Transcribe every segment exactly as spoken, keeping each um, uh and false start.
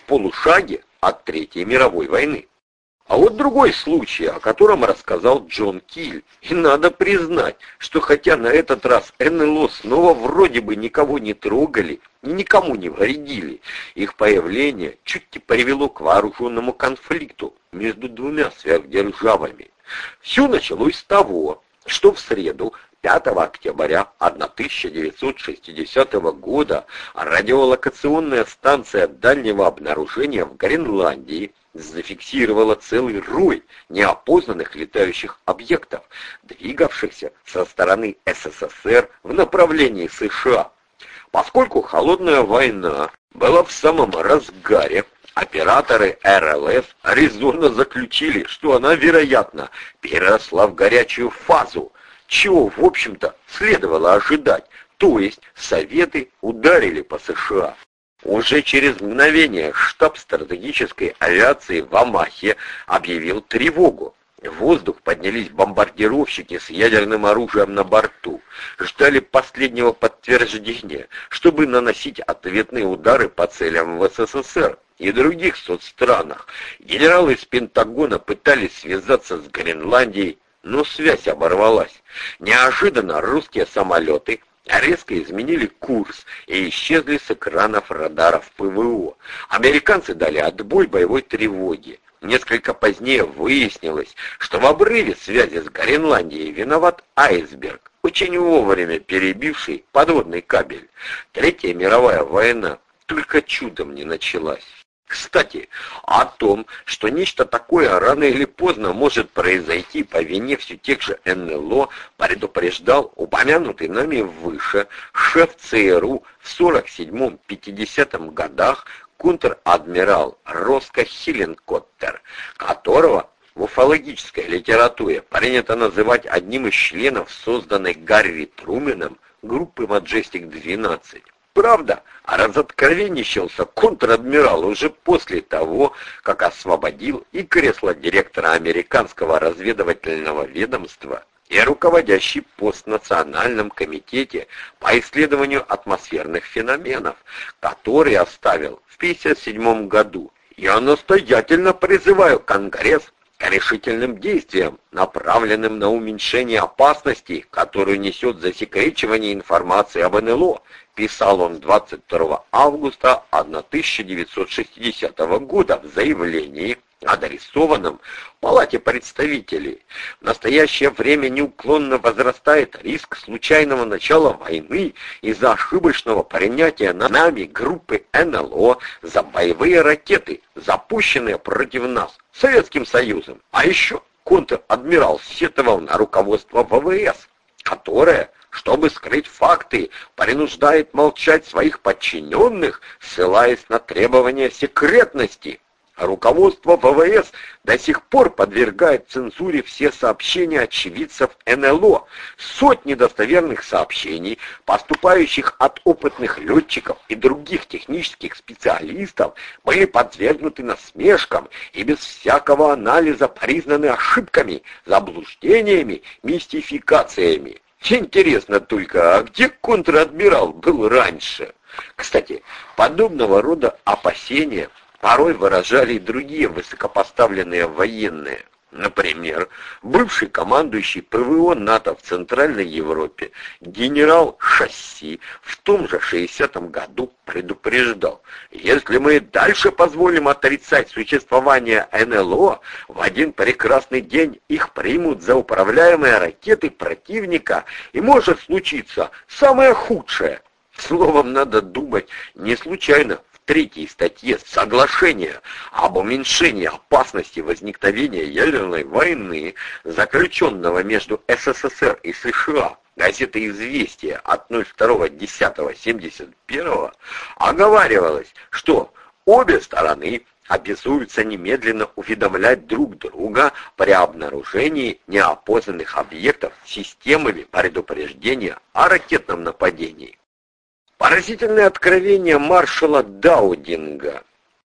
полушаге от Третьей мировой войны. А вот другой случай, о котором рассказал Джон Киль. И надо признать, что хотя на этот раз эн эл о снова вроде бы никого не трогали и никому не вредили, их появление чуть не привело к вооруженному конфликту между двумя сверхдержавами. Все началось с того, что в среду, пятого октября тысяча девятьсот шестидесятого года, радиолокационная станция дальнего обнаружения в Гренландии зафиксировала целый рой неопознанных летающих объектов, двигавшихся со стороны эс эс эс эр в направлении США. Поскольку холодная война была в самом разгаре, операторы эр эл эс резонно заключили, что она, вероятно, переросла в горячую фазу, чего, в общем-то, следовало ожидать, то есть Советы ударили по США. Уже через мгновение штаб стратегической авиации в Омахе объявил тревогу. В воздух поднялись бомбардировщики с ядерным оружием на борту. Ждали последнего подтверждения, чтобы наносить ответные удары по целям в эс эс эс эр и других соцстранах. Генералы из Пентагона пытались связаться с Гренландией, но связь оборвалась. Неожиданно русские самолеты резко изменили курс и исчезли с экранов радаров пэ вэ о. Американцы дали отбой боевой тревоги. Несколько позднее выяснилось, что в обрыве связи с Гренландией виноват айсберг, очень вовремя перебивший подводный кабель. Третья мировая война только чудом не началась. Кстати, о том, что нечто такое рано или поздно может произойти по вине все тех же эн эл о, предупреждал упомянутый нами выше шеф цэ эр у в сорок седьмом — пятидесятом годах контр-адмирал Роско Хилленкоттер, которого в уфологической литературе принято называть одним из членов созданной Гарри Труменом группы Маджестик двенадцать. Правда, разоткровенничался контр-адмирал уже после того, как освободил и кресло директора американского разведывательного ведомства, и руководящий пост в Национальном комитете по исследованию атмосферных феноменов, который оставил в пятьдесят седьмом году. Я настоятельно призываю Конгресс к решительным действиям, направленным на уменьшение опасности, которую несет засекречивание информации об эн эл о, писал он двадцать второго августа тысяча девятьсот шестидесятого года в заявлении, адресованном Палате представителей. В настоящее время неуклонно возрастает риск случайного начала войны из-за ошибочного принятия нами группы эн эл о за боевые ракеты, запущенные против нас Советским Союзом. А еще контр-адмирал сетовал на руководство вэ вэ эс, которое, чтобы скрыть факты, принуждает молчать своих подчиненных, ссылаясь на требования секретности. Руководство вэ вэ эс до сих пор подвергает цензуре все сообщения очевидцев эн эл о. Сотни достоверных сообщений, поступающих от опытных летчиков и других технических специалистов, были подвергнуты насмешкам и без всякого анализа признаны ошибками, заблуждениями, мистификациями. Интересно только, а где контр-адмирал был раньше? Кстати, подобного рода опасения порой выражали и другие высокопоставленные военные. Например, бывший командующий пэ вэ о НАТО в Центральной Европе генерал Шасси в том же шестидесятом году предупреждал: если мы дальше позволим отрицать существование эн эл о, в один прекрасный день их примут за управляемые ракеты противника, и может случиться самое худшее. Словом, надо думать, не случайно в третьей статье соглашения об уменьшении опасности возникновения ядерной войны, заключенного между эс эс эс эр и США, газета «Известия» от второго десятого семьдесят первого, оговаривалось, что обе стороны обязуются немедленно уведомлять друг друга при обнаружении неопознанных объектов системами предупреждения о ракетном нападении. Поразительное откровение маршала Даудинга.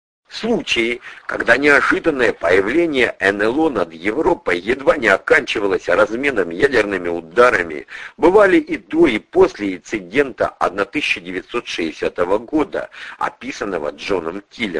Случаи, когда неожиданное появление эн эл о над Европой едва не оканчивалось разменом ядерными ударами, бывали и до, и после инцидента тысяча девятьсот шестидесятого года, описанного Джоном Килем.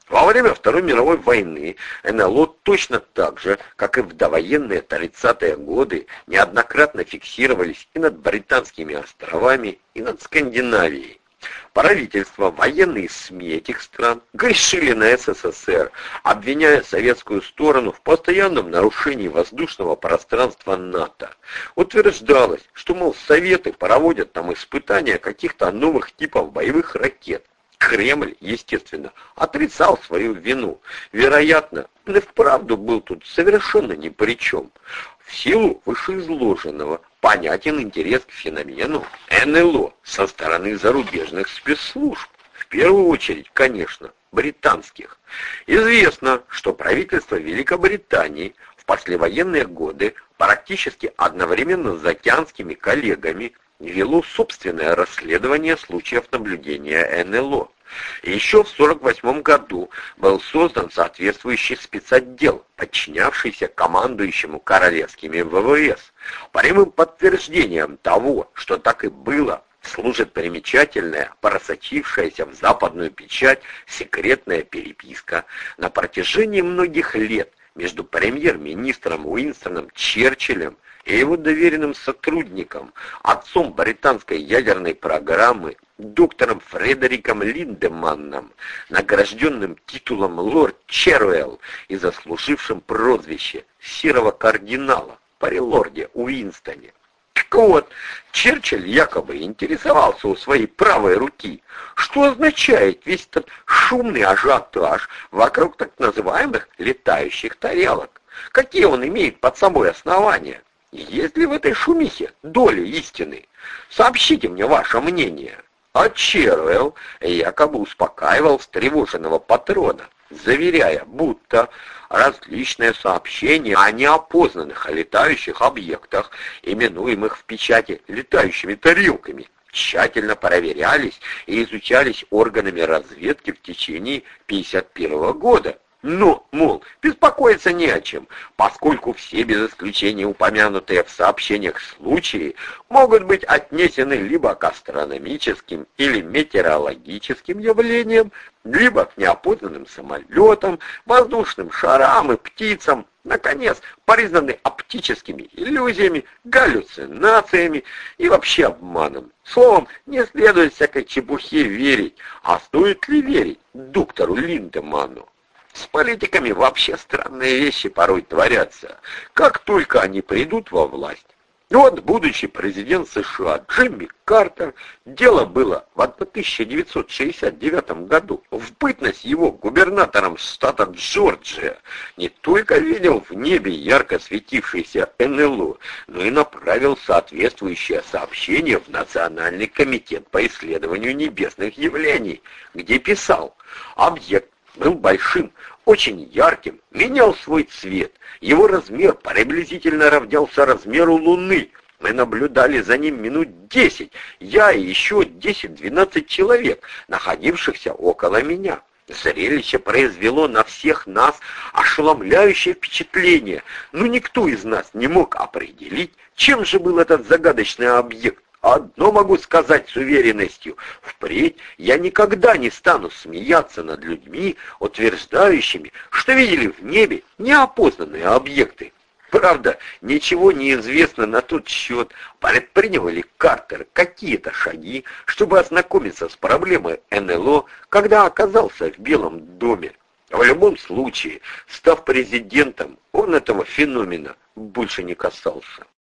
Во время Второй мировой войны эн эл о точно так же, как и в довоенные тридцатые годы, неоднократно фиксировались и над Британскими островами, и над Скандинавией. Правительства, военные СМИ этих стран грешили на эс эс эс эр, обвиняя советскую сторону в постоянном нарушении воздушного пространства НАТО. Утверждалось, что, мол, Советы проводят там испытания каких-то новых типов боевых ракет. Кремль, естественно, отрицал свою вину. Вероятно, он и вправду был тут совершенно ни при чем. В силу вышеизложенного понятен интерес к феномену эн эл о со стороны зарубежных спецслужб. В первую очередь, конечно, британских. Известно, что правительство Великобритании в послевоенные годы практически одновременно с заокеанскими коллегами вело собственное расследование случаев наблюдения эн эл о. Еще в сорок восьмом году был создан соответствующий спецотдел, подчинявшийся командующему королевскими вэ вэ эс. Прямым подтверждением того, что так и было, служит примечательная, просочившаяся в западную печать секретная переписка на протяжении многих лет между премьер-министром Уинстоном Черчиллем и его доверенным сотрудником, отцом британской ядерной программы, доктором Фредериком Линдеманном, награжденным титулом лорд Черуэлл и заслужившим прозвище серого кардинала при лорде Уинстоне. Так вот, Черчилль якобы интересовался у своей правой руки, что означает весь этот шумный ажиотаж вокруг так называемых летающих тарелок. Какие он имеет под собой основания? Есть ли в этой шумихе доля истины? Сообщите мне ваше мнение. А Черуэлл якобы успокаивал встревоженного патрона, заверяя, будто различные сообщения о неопознанных летающих объектах, именуемых в печати летающими тарелками, тщательно проверялись и изучались органами разведки в течение пятьдесят первого года. Но, мол, беспокоиться не о чем, поскольку все без исключения упомянутые в сообщениях случаи могут быть отнесены либо к астрономическим или метеорологическим явлениям, либо к неопознанным самолетам, воздушным шарам и птицам, наконец, признаны оптическими иллюзиями, галлюцинациями и вообще обманом. Словом, не следует всякой чепухе верить, а стоит ли верить доктору Линдеманну? С политиками вообще странные вещи порой творятся, как только они придут во власть. Вот, будущий президент США Джимми Картер, дело было в тысяча девятьсот шестьдесят девятом году, в бытность его губернатором штата Джорджия, не только видел в небе ярко светившийся эн эл о, но и направил соответствующее сообщение в Национальный комитет по исследованию небесных явлений, где писал: объект был большим, очень ярким, менял свой цвет. Его размер приблизительно равнялся размеру Луны. Мы наблюдали за ним минут десять, я и еще десять-двенадцать человек, находившихся около меня. Зрелище произвело на всех нас ошеломляющее впечатление, но никто из нас не мог определить, чем же был этот загадочный объект. Одно могу сказать с уверенностью: впредь я никогда не стану смеяться над людьми, утверждающими, что видели в небе неопознанные объекты. Правда, ничего не известно на тот счет, предпринял ли Картер какие-то шаги, чтобы ознакомиться с проблемой эн эл о, когда оказался в Белом доме. В любом случае, став президентом, он этого феномена больше не касался.